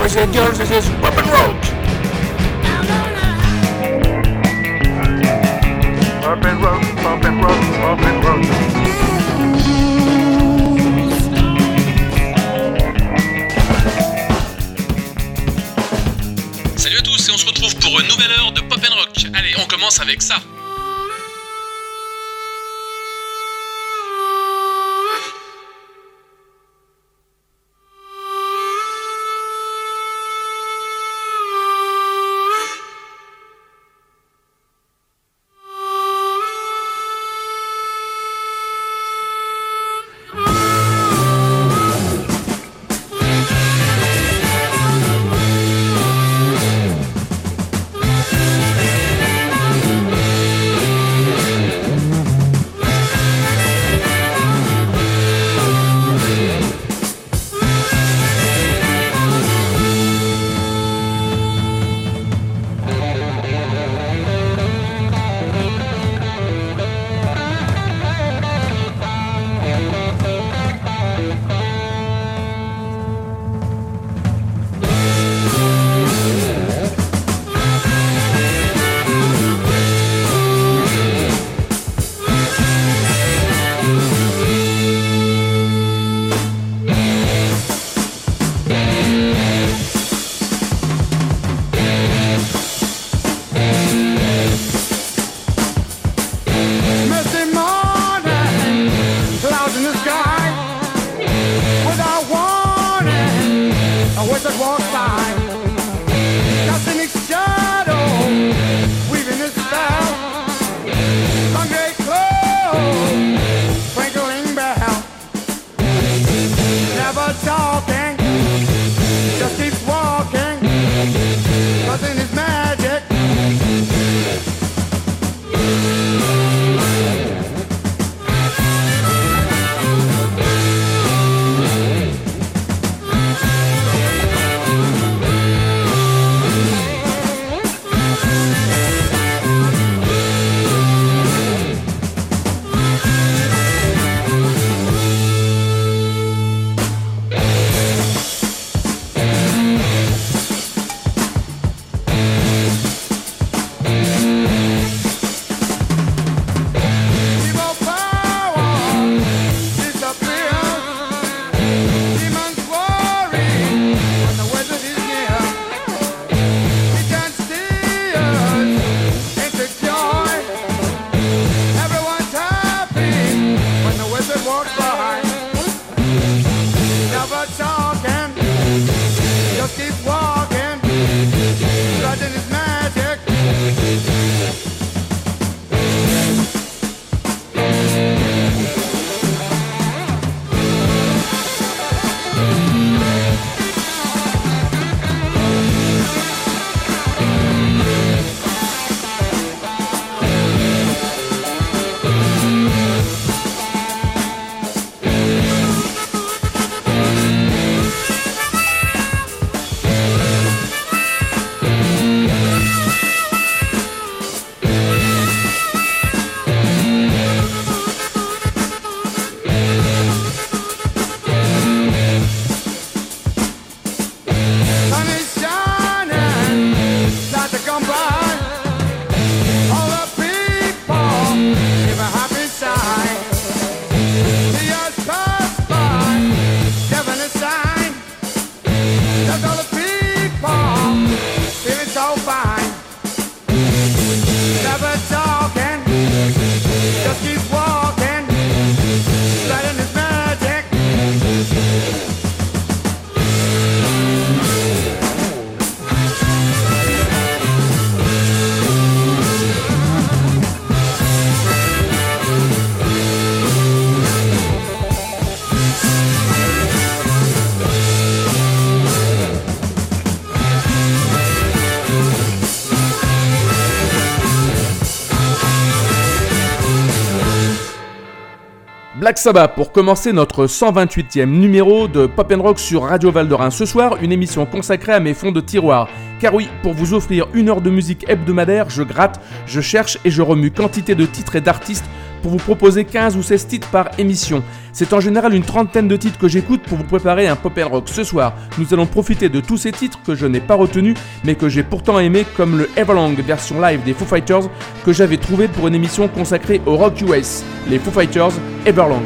boys and girls, this is Pop and Rock. Pop and Rock, Pop and Rock, Pop and Rock. Salut à tous et on se retrouve pour une nouvelle heure de Pop and Rock. Allez, on commence avec ça. Black Sabbath pour commencer notre 128e numéro de Pop & Rock sur Radio Val-de-Rhin. Ce soir, une émission consacrée à mes fonds de tiroir. Car oui, pour vous offrir une heure de musique hebdomadaire, je gratte, je cherche et je remue quantité de titres et d'artistes pour vous proposer 15 ou 16 titres par émission. C'est en général une trentaine de titres que j'écoute pour vous préparer un Pop & Rock. Ce soir, nous allons profiter de tous ces titres que je n'ai pas retenus, mais que j'ai pourtant aimés, comme le Everlong version live des Foo Fighters, que j'avais trouvé pour une émission consacrée au Rock US. Les Foo Fighters, Everlong.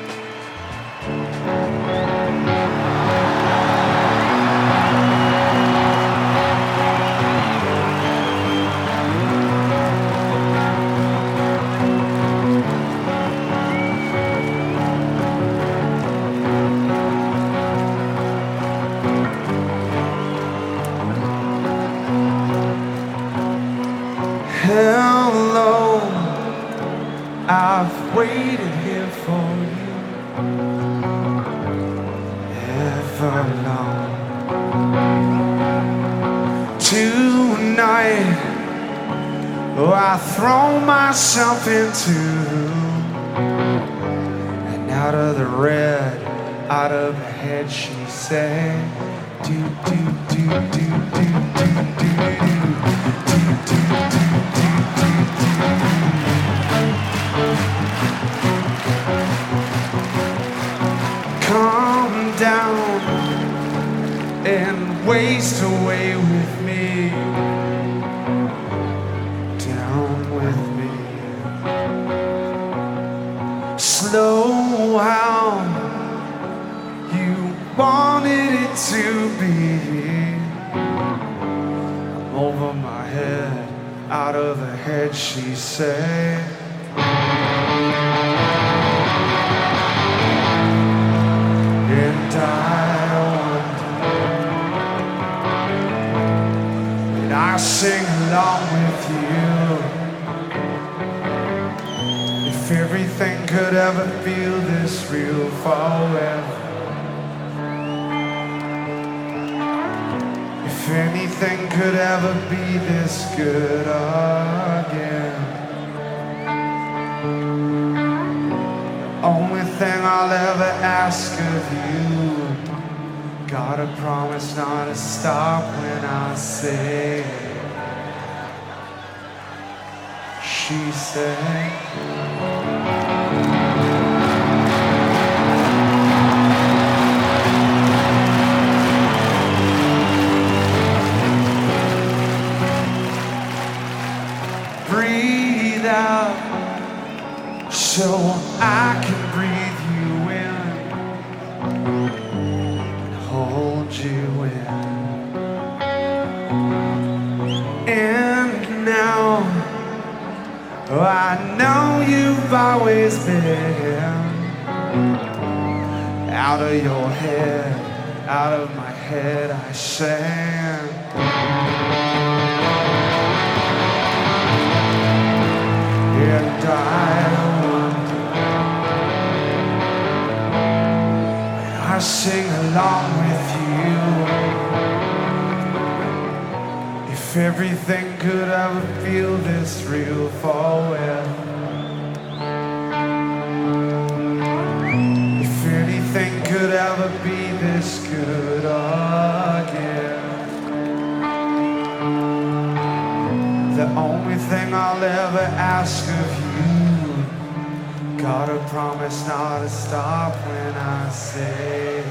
Hello, I've waited here for you ever long. Tonight, oh, I throw myself into, and out of the red, out of her head, she said, do do do do do do do do do. Come down and waste away with me, down with me. Slow how you wanted it to be. I'm over my head, out of her head, she said. And I wonder, did I sing along with you? If everything could ever feel this real forever. If anything could ever be this good again. Only thing I'll ever ask of you, gotta promise not to stop when I say. She said. Breathe out so I can breathe you in and hold you in. And now I know you've always been out of your head, out of my head I sang. And I wonder, when I sing along with you, if everything could ever feel this real forever. If anything could ever be this good again. The only thing I'll ever ask of you, gotta promise not to stop when I say.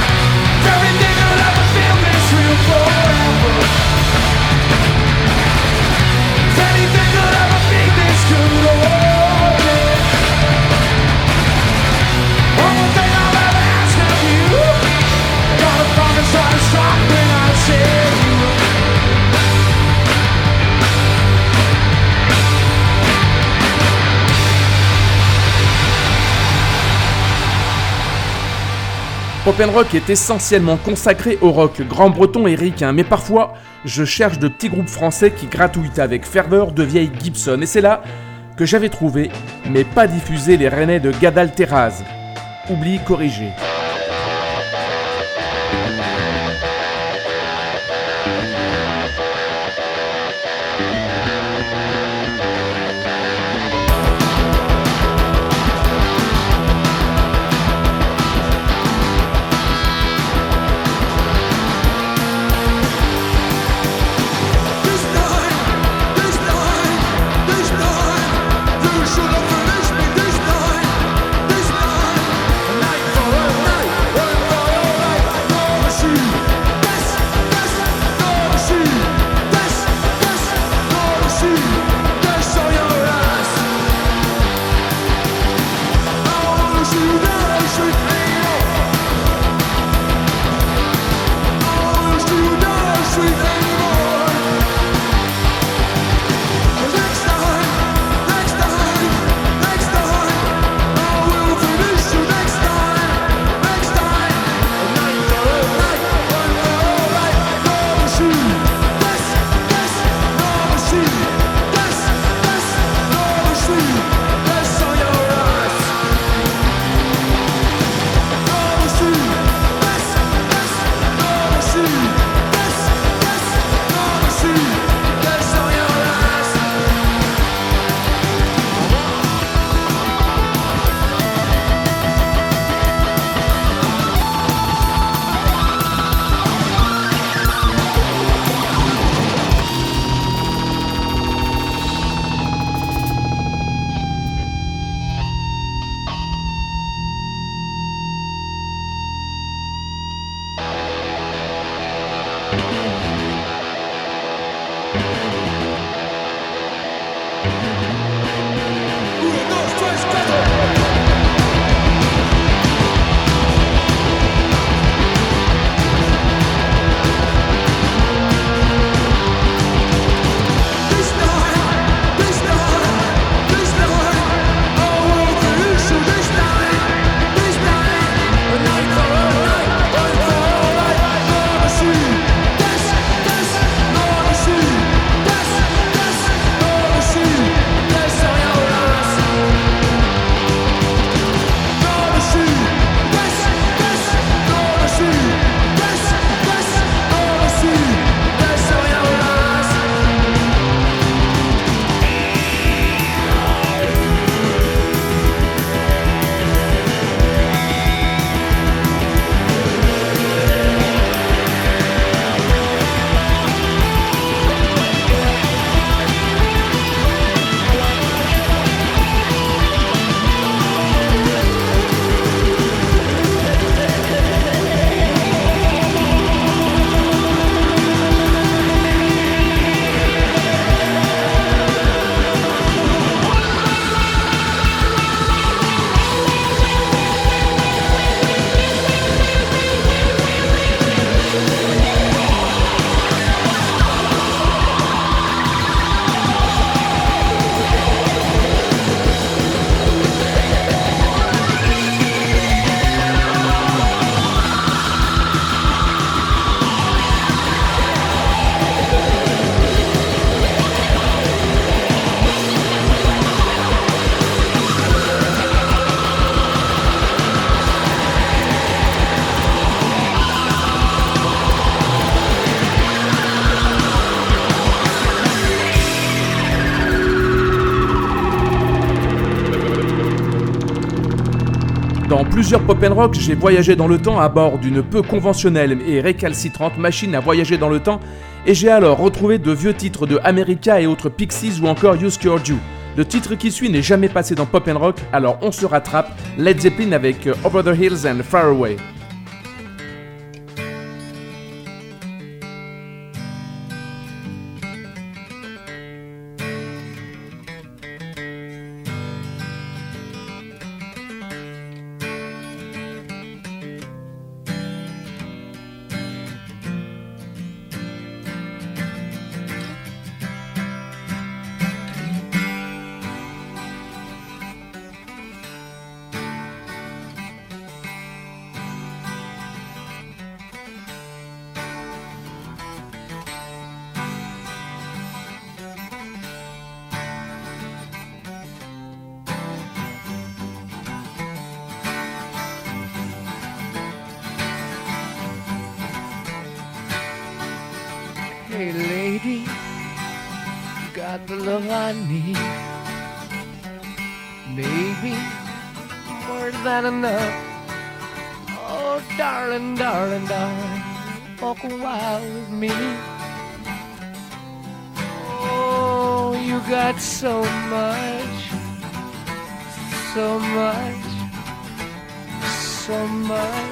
Everything will ever feel this real forever. Pop & Rock est essentiellement consacré au rock grand breton et ricain, mais parfois, je cherche de petits groupes français qui gratouillent avec ferveur de vieilles Gibson, et c'est là que j'avais trouvé, mais pas diffusé, les Rennais de Gad Alteraz. Oubli corrigé. Dans plusieurs pop & rock, j'ai voyagé dans le temps à bord d'une peu conventionnelle et récalcitrante machine à voyager dans le temps, et j'ai alors retrouvé de vieux titres de America et autres Pixies ou encore Use Your Jew. Le titre qui suit n'est jamais passé dans pop & rock, alors on se rattrape, Led Zeppelin avec Over the Hills and Far Away. got the love I need. Baby, more than enough. Oh, darling, darling, darling, walk a while with me. Oh, you got so much, so much, so much.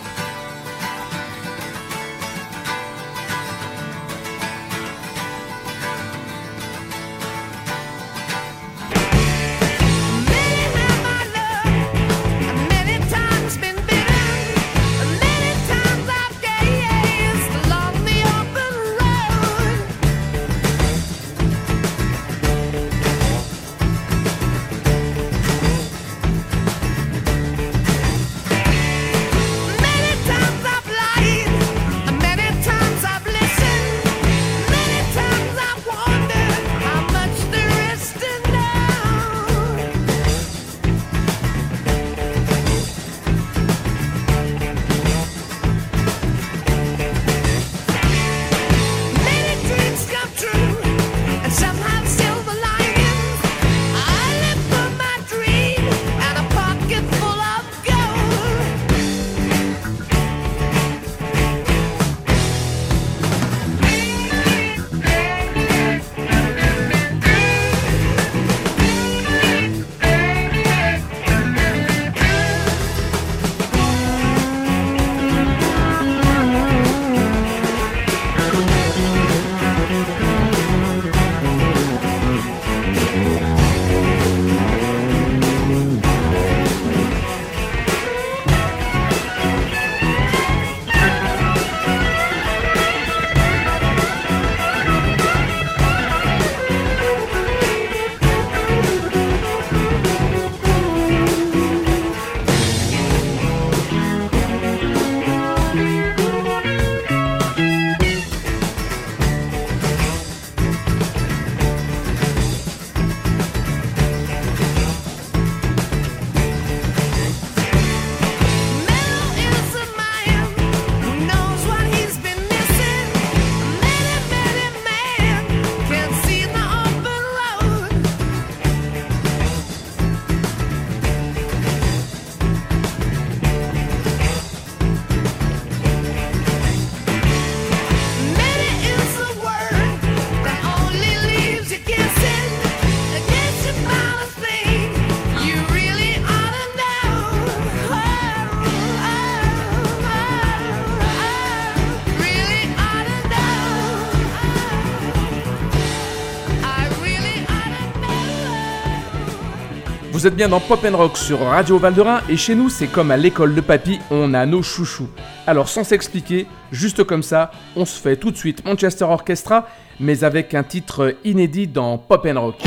Vous êtes bien dans Pop & Rock sur Radio Val-de-Rhin et chez nous c'est comme à l'école de papy, on a nos chouchous. Alors sans s'expliquer, juste comme ça, on se fait tout de suite Manchester Orchestra, mais avec un titre inédit dans Pop & Rock.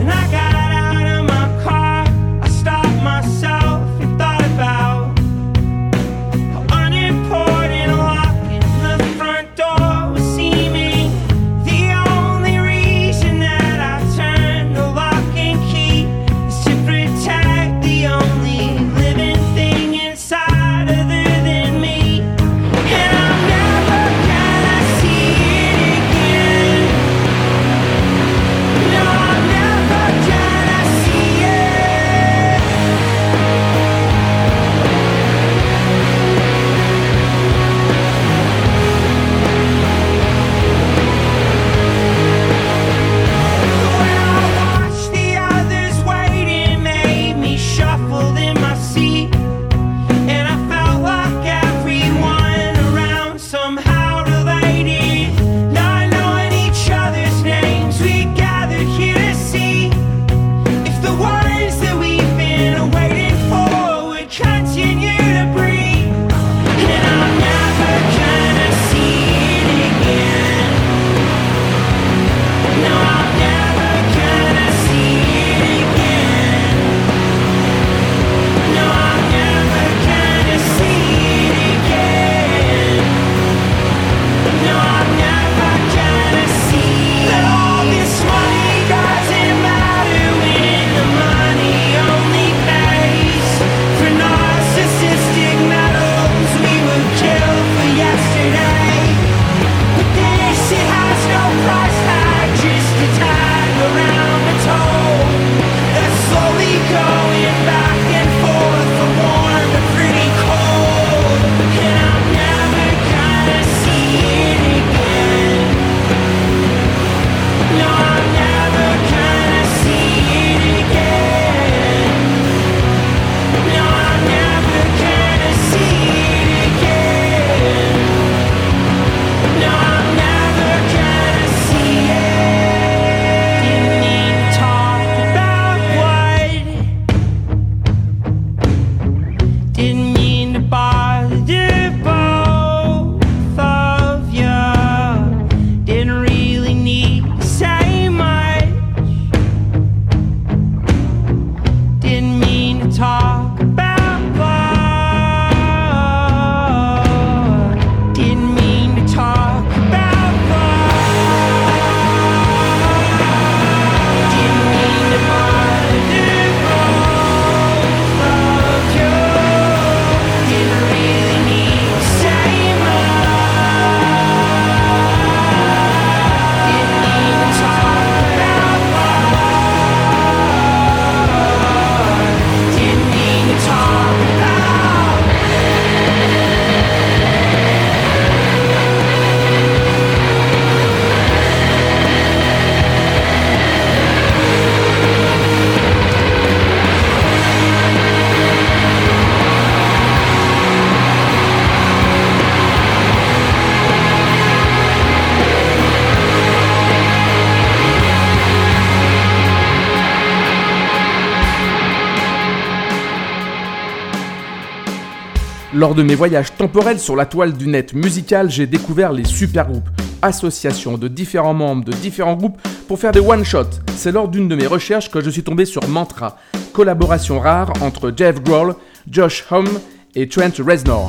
Myself and thought about Lors de mes voyages temporels sur la toile du net musical, j'ai découvert les supergroupes, associations de différents membres de différents groupes pour faire des one-shots. C'est lors d'une de mes recherches que je suis tombé sur Mantra, collaboration rare entre Jeff Grohl, Josh Homme et Trent Reznor.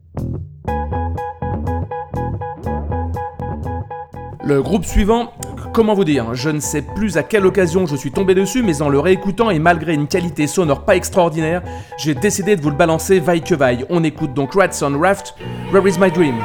Le groupe suivant, Comment vous dire, je ne sais plus à quelle occasion je suis tombé dessus, mais en le réécoutant et malgré une qualité sonore pas extraordinaire, j'ai décidé de vous le balancer vaille que vaille. On écoute donc Rats on Raft, Where is my dream?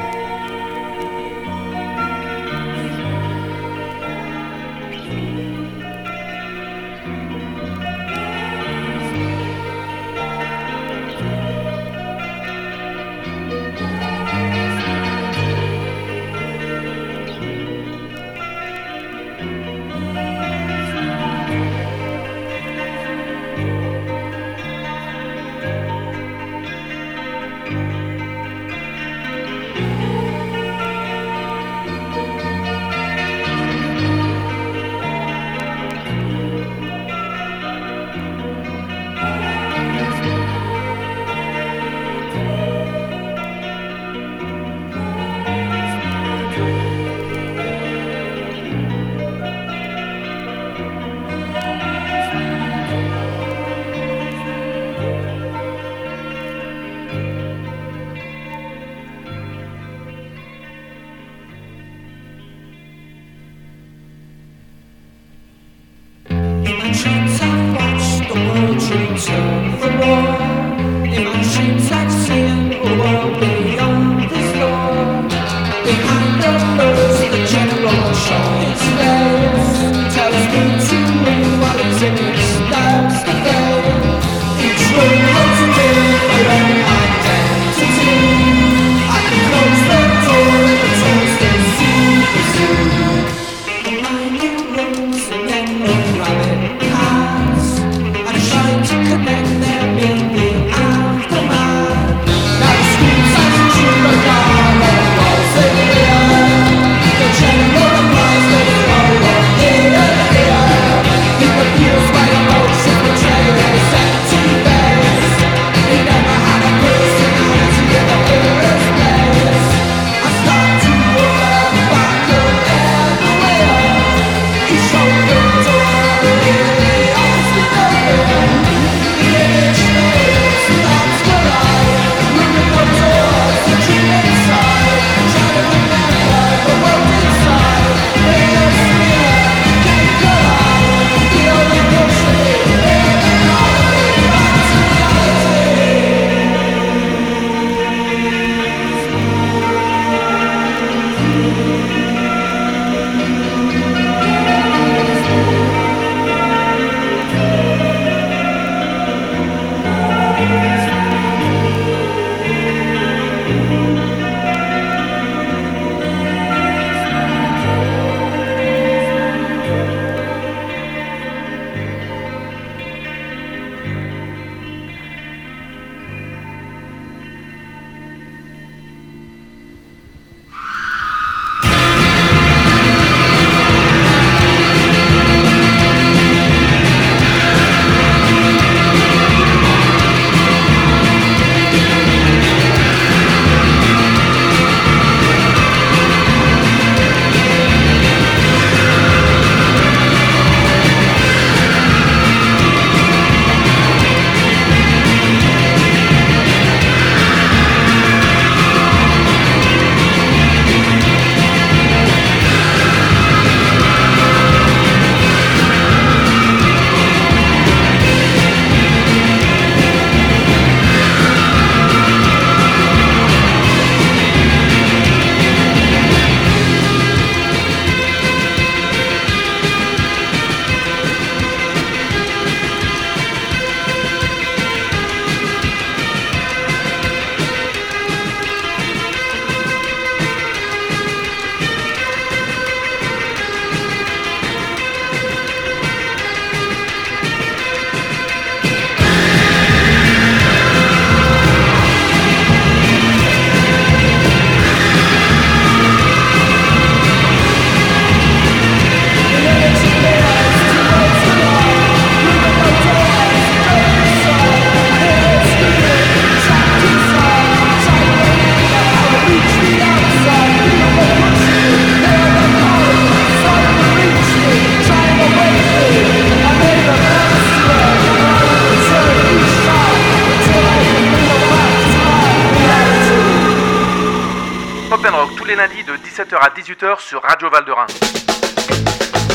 Pop & Rock tous les lundis de 17h à 18h sur Radio Val de Rhin.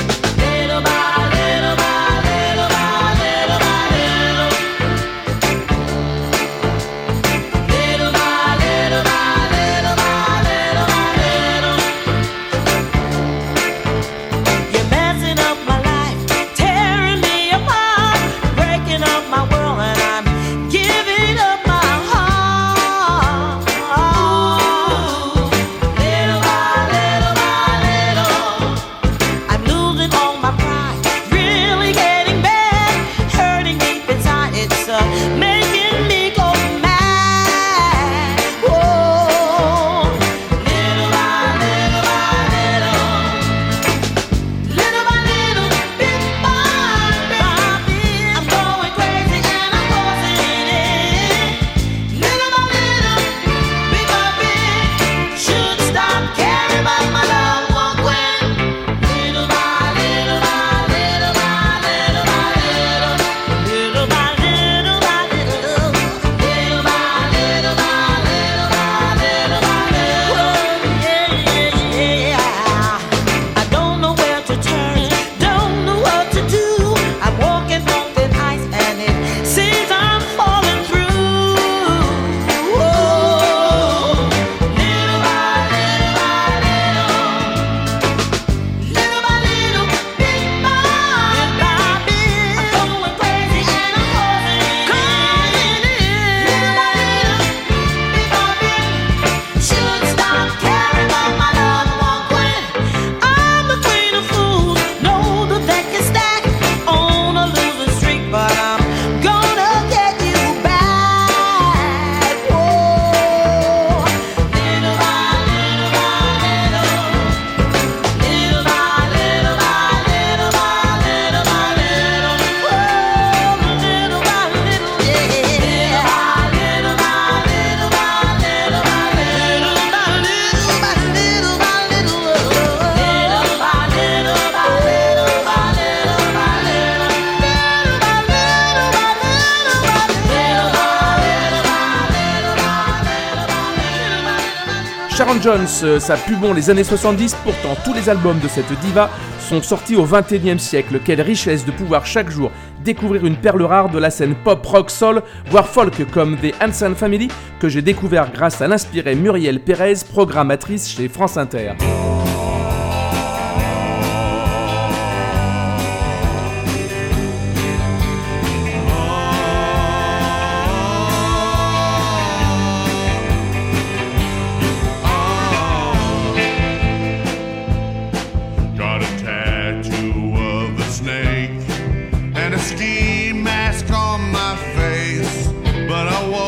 Sharon Jones, ça pue bon les années 70, pourtant tous les albums de cette diva sont sortis au XXIe siècle. Quelle richesse de pouvoir chaque jour découvrir une perle rare de la scène pop, rock, soul, voire folk comme The Hanson Family, que j'ai découvert grâce à l'inspirée Muriel Pérez, programmatrice chez France Inter.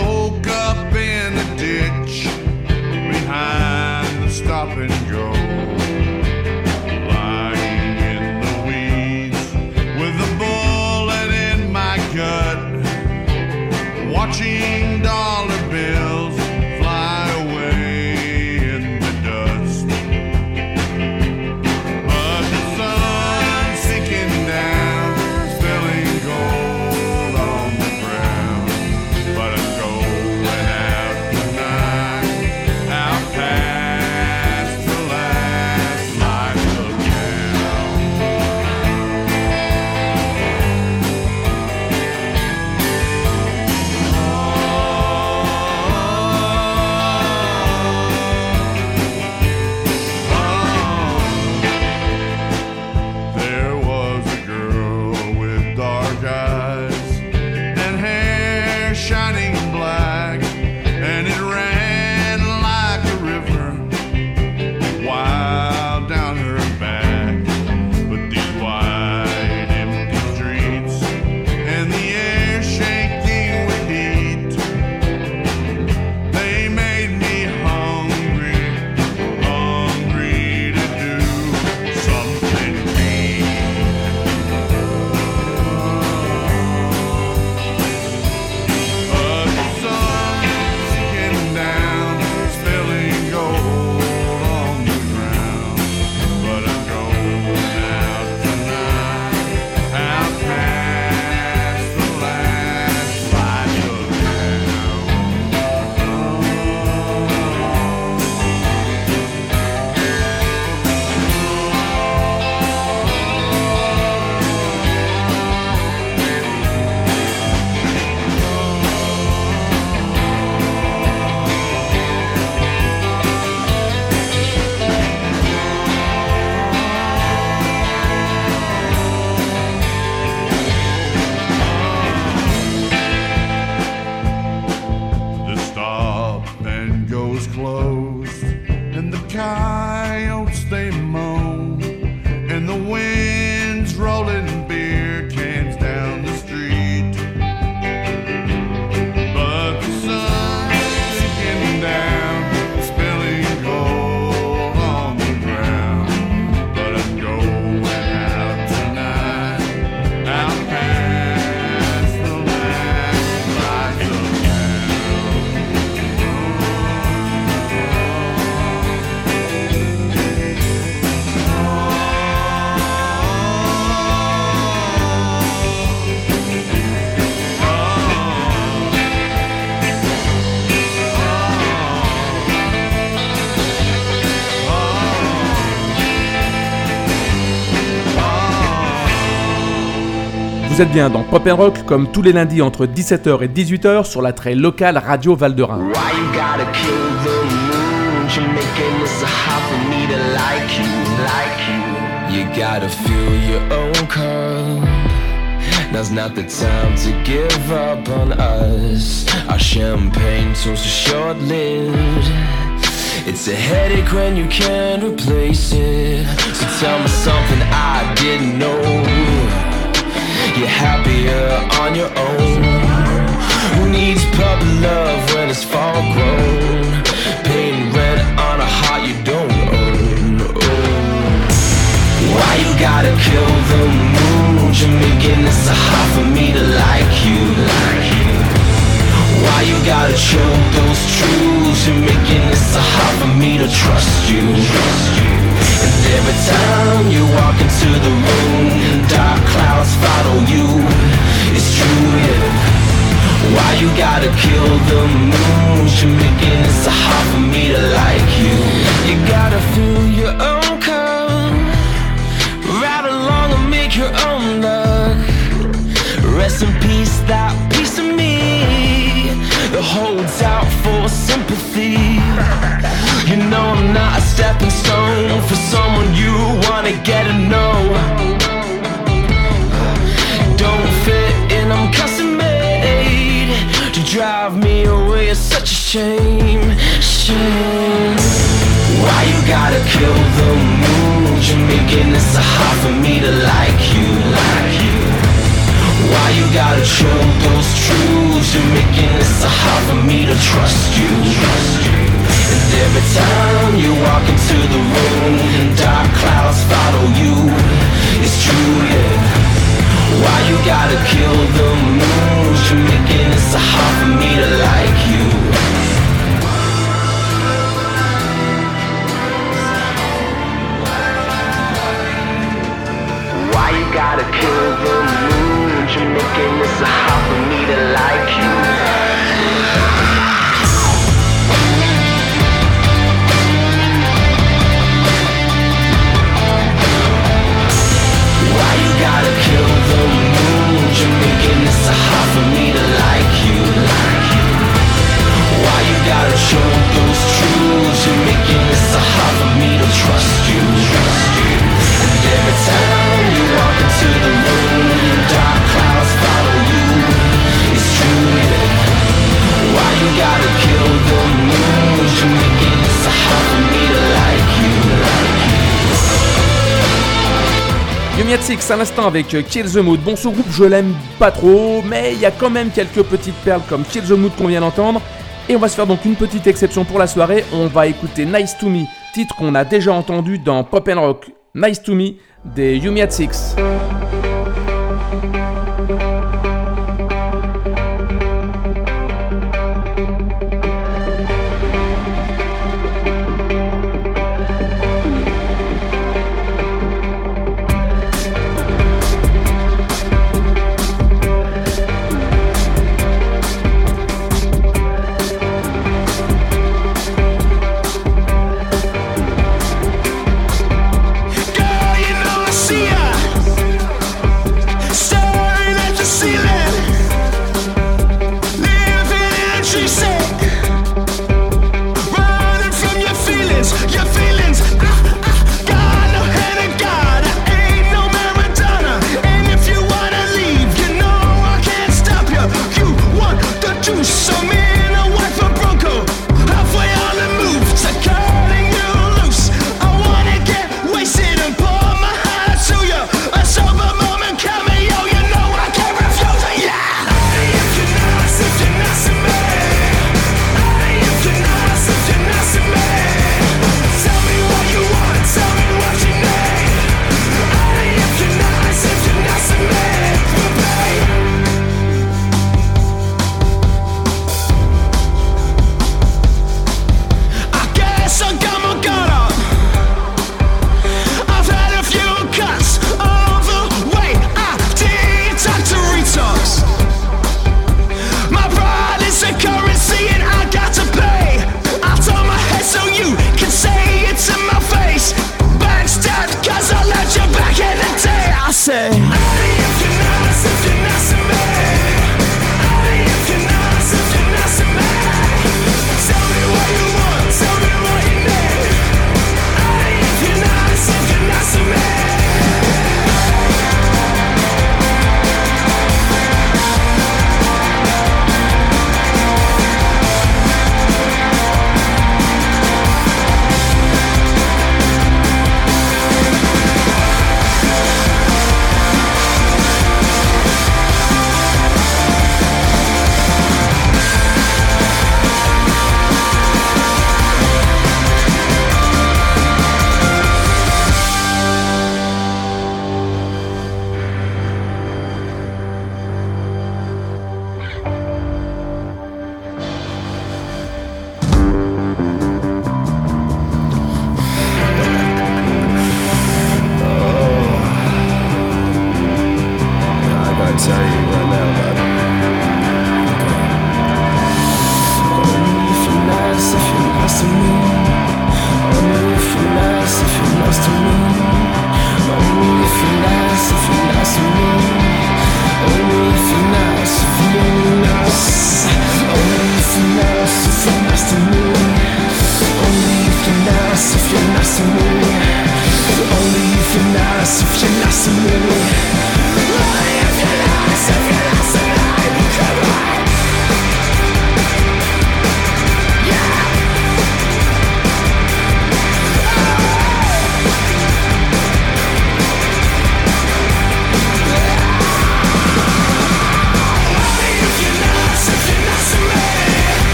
Stop and go. windows closed, and the coyotes they moan, and the wind's rolling beer cans down the street. But the sun's sinking down, spilling gold on the ground. But I'm going out tonight, out past the last lights of Vous êtes bien dans Pop & Rock, comme tous les lundis entre 17h et 18h sur la très locale Radio Val-de-Rhin. Why you gotta kill the moon? Jamaican is hard for me to like you, like you. You gotta feel your own curve. Now's not the time to give up on us. Our champagne toast is short-lived. It's a headache when you can't replace it. So tell me something I didn't know. You're happier on your own. Who needs puppy love when it's fall grown? Paying rent on a heart you don't own. Oh. Why you gotta kill the moon? Jamaican, it's so hard for me to like you, like you. Why you gotta choke those truths? Jamaican, it's so hard for me to trust you, trust you. And every time you walk into the room, dark clouds follow you. It's true, yeah. Why you gotta kill the moon? Jamaican, it's so hard for me to like you. You gotta feel your own curve. Ride along and make your own luck. Rest in peace, that piece of me that holds out for sympathy. You know I'm not a stepping stone for someone you wanna get to know. Don't fit in, I'm custom made. To drive me away is such a shame, shame. Why you gotta kill the moon? Jamaican, it's so hard for me to like you, like you. Why you gotta choke those truths? Jamaican, it's so hard for me to trust you, trust you. And every time you walk into the room, dark clouds follow you. It's true, yeah. Why you gotta kill the moon? Jamaican, it's so hard for me to like you. Why you gotta kill the moon? Jamaican, it's so hard for me to like you. Why you gotta kill the moon? Jamaican, it's so hard for me to like you, like you. Why you gotta choke those truths? Jamaican, it's so hard for me to trust you, trust you. And every time you walk into the room, dark clouds follow you. It's true, yeah. Why you gotta kill the moon? Jamaican, it's so hard for me to like you, like you. Yumi Six à l'instant avec Kill the Mood. Bon, ce groupe je l'aime pas trop, mais il y a quand même quelques petites perles comme Kill the Mood qu'on vient d'entendre. Et on va se faire donc une petite exception pour la soirée. On va écouter Nice to Me, titre qu'on a déjà entendu dans Pop & Rock. Nice to Me des Yumi Six. Girl, you know I see ya.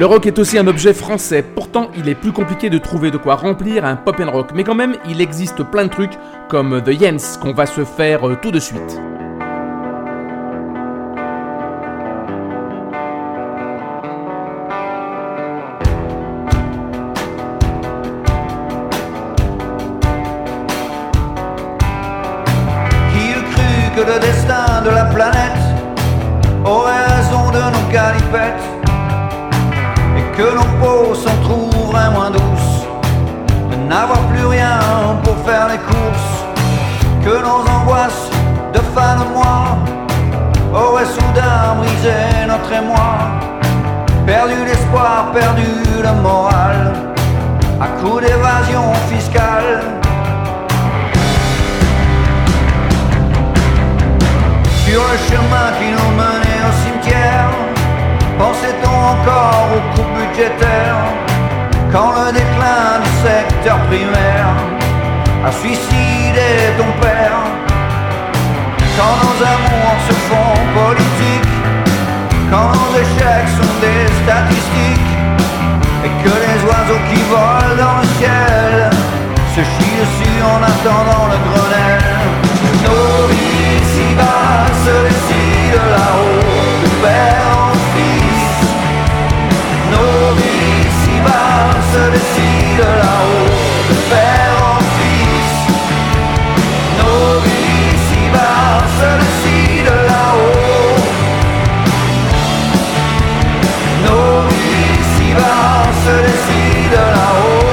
Le rock est aussi un objet français, pourtant il est plus compliqué de trouver de quoi remplir un pop and rock, mais quand même il existe plein de trucs comme The Yens qu'on va se faire tout de suite. Qui eût cru que le destin de la planète aurait raison de nos galipettes et que nos peaux s'en trouveraient moins douces, de n'avoir plus rien pour faire les courses, que nos angoisses de fin de mois auraient soudain brisé notre émoi, perdu l'espoir, perdu le moral, à coup d'évasion fiscale. Sur le chemin qui nous menait au cimetière, pensait-on encore aux coupes budgétaires, quand le déclin du secteur primaire a suicidé ton père, quand nos amours se font politiques, quand nos échecs sont des statistiques, et que les oiseaux qui volent dans le ciel se chient dessus en attendant le Grenelle. Nos vies ici-bas se décident là-haut, de père en fils. Nos vies ici-bas se décident là-haut, de père en fils. Nos vies ici-bas se décident là-haut. Nos vies ici-bas se décident là-haut.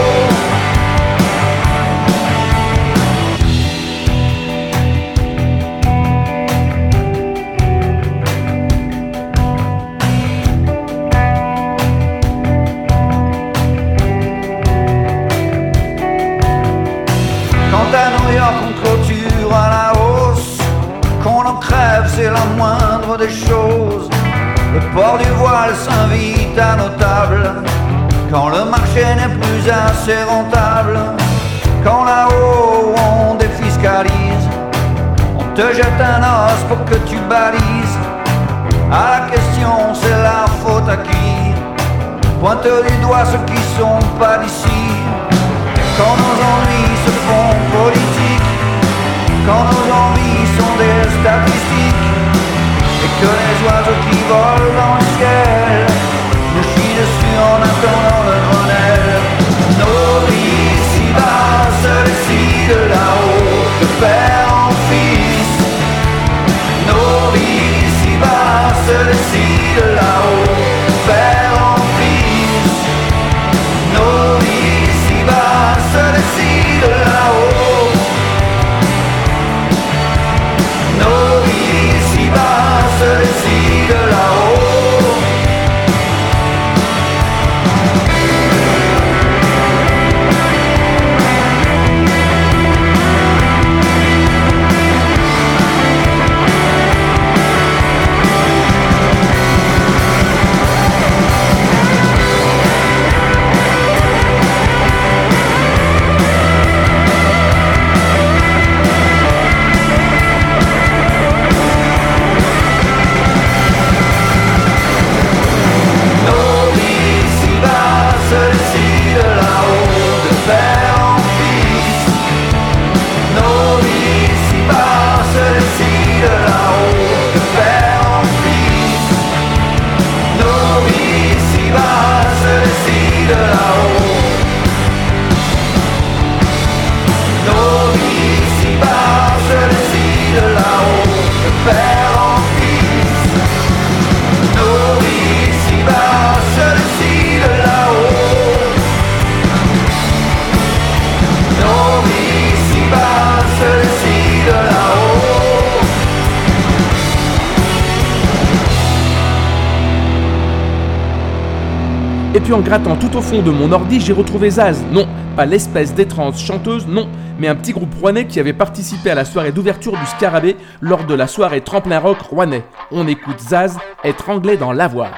C'est la moindre des choses. Le port du voile s'invite à nos tables, quand le marché n'est plus assez rentable, quand là-haut on défiscalise, on te jette un os pour que tu balises. À la question c'est la faute à qui? Pointe du doigt ceux qui sont pas d'ici. Quand nos ennuis se font politiques, quand nos envies sont des statistiques, et que les oiseaux qui volent dans le ciel nous chient dessus en attendant le Grenelle. Nos vies ici-bas se décident là-haut, de père en fils. Nos vies ici-bas se décident là-haut, de père en fils. Nos vies ici-bas se décident là-haut. Nos vies ici-bas se décident là-haut. Et puis en grattant tout au fond de mon ordi, j'ai retrouvé Zaz. Non, pas l'espèce d'étrange chanteuse, non, mais un petit groupe rouennais qui avait participé à la soirée d'ouverture du Scarabée lors de la soirée Tremplin Rock rouennais. On écoute Zaz, étranglé dans l'avoir.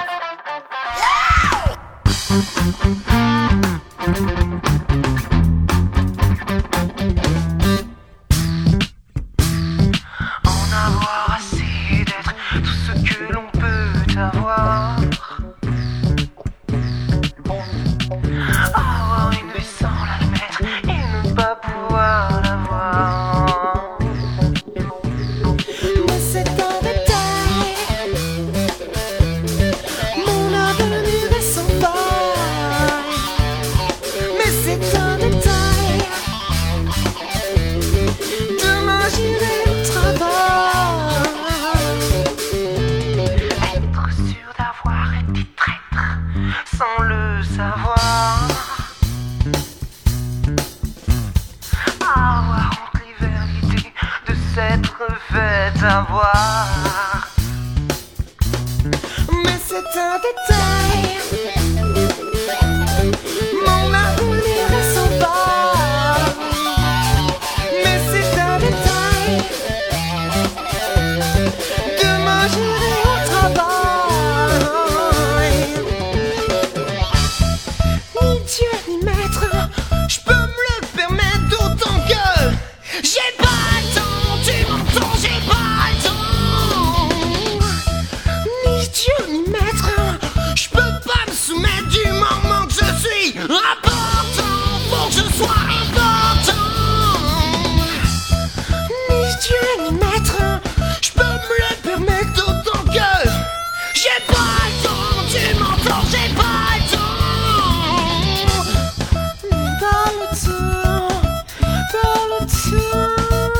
En avoir assez d'être tout ce que l'on peut avoir. fait avoir. Mais c'est un détail. Mon avenir est sans barre. Mais c'est un détail. Demain j'irai au travail. Ni Dieu ni maître, je peux me le permettre d'autant que j'ai pas le temps, tu m'entends, j'ai pas le temps. Ni Dieu ni maître, je peux pas me soumettre du moment que je suis important. Faut que je sois important. Ni Dieu ni maître, je peux me le permettre d'autant que j'ai pas le temps, tu m'entends, j'ai pas le temps. Pas le temps, pas le temps.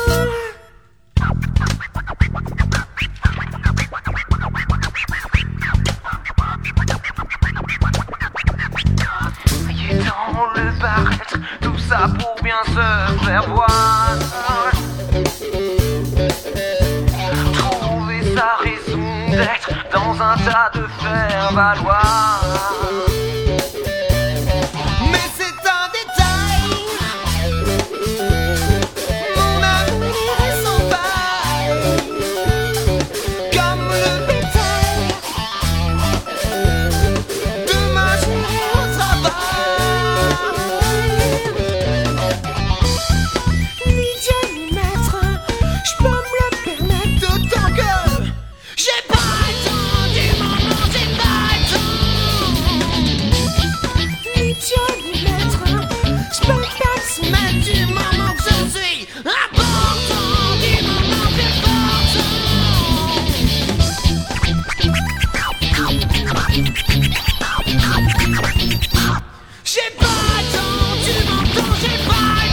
Dans le paraître, tout ça pour bien se faire voir. Trouver sa raison d'être dans un tas de faire valoir. Mais c'est un détail. Mon avenir est sans faille. Comme le bétail. Demain j'irai au travail. Ni Dieu ni maître, je peux me le permettre d'autant que j'ai pas le temps du moment, j'ai pas le temps. Ni Dieu ni maître, je peux pas me soumettre du moment que je suis important, du moment que j'ai pas le temps, tu m'entends, j'ai pas le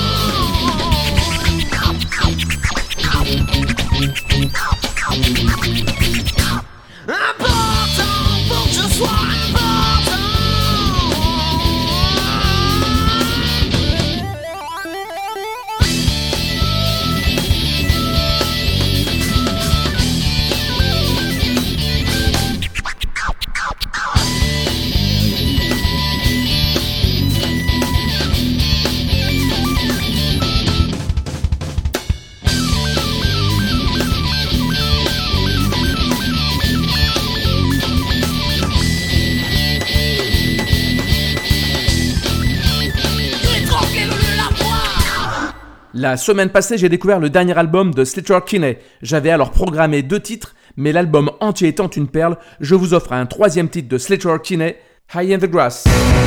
temps. Important, faut que je sois important. La semaine passée, j'ai découvert le dernier album de Sleater Kinney. J'avais alors programmé 2 titres, mais l'album entier étant une perle, je vous offre un 3e titre de Sleater Kinney, High in the Grass.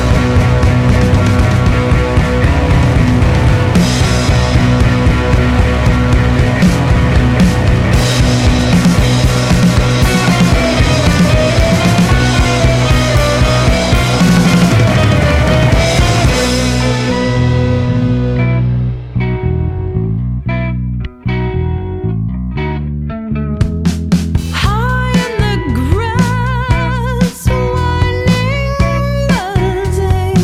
High in the grass, winding the day.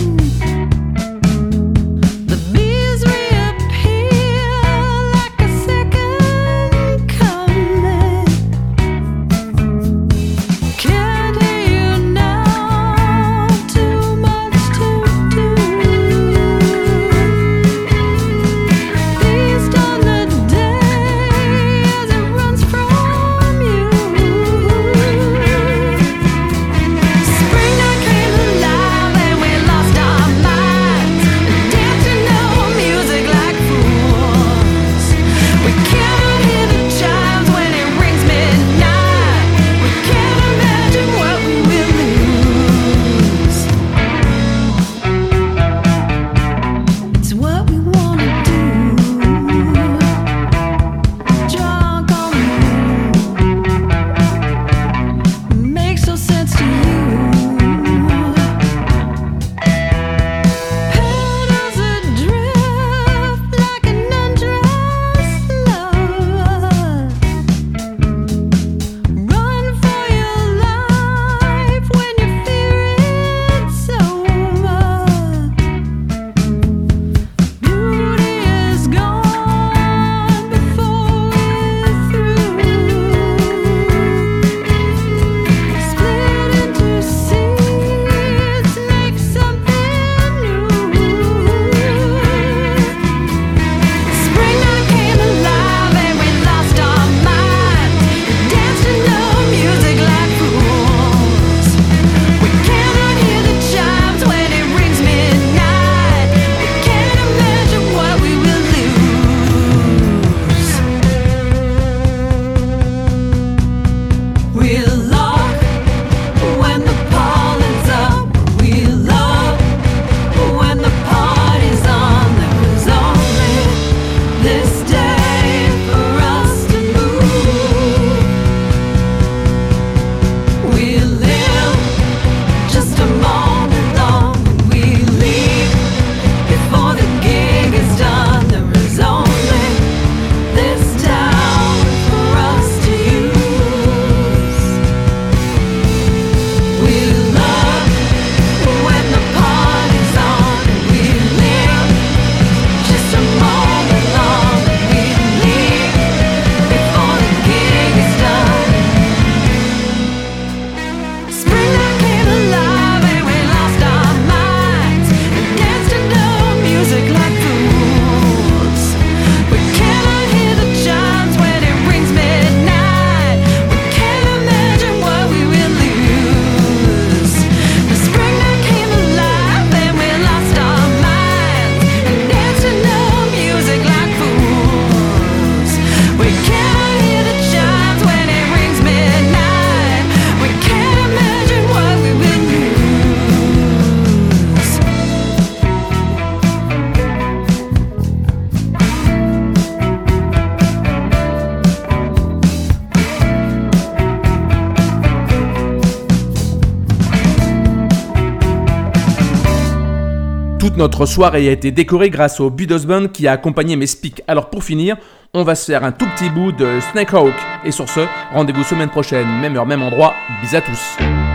notre soirée a été décorée grâce au Beatles Band qui a accompagné mes speaks. Alors pour finir, on va se faire un tout petit bout de Snakehawk. Et sur ce, rendez-vous semaine prochaine, même heure, même endroit. Bis à tous.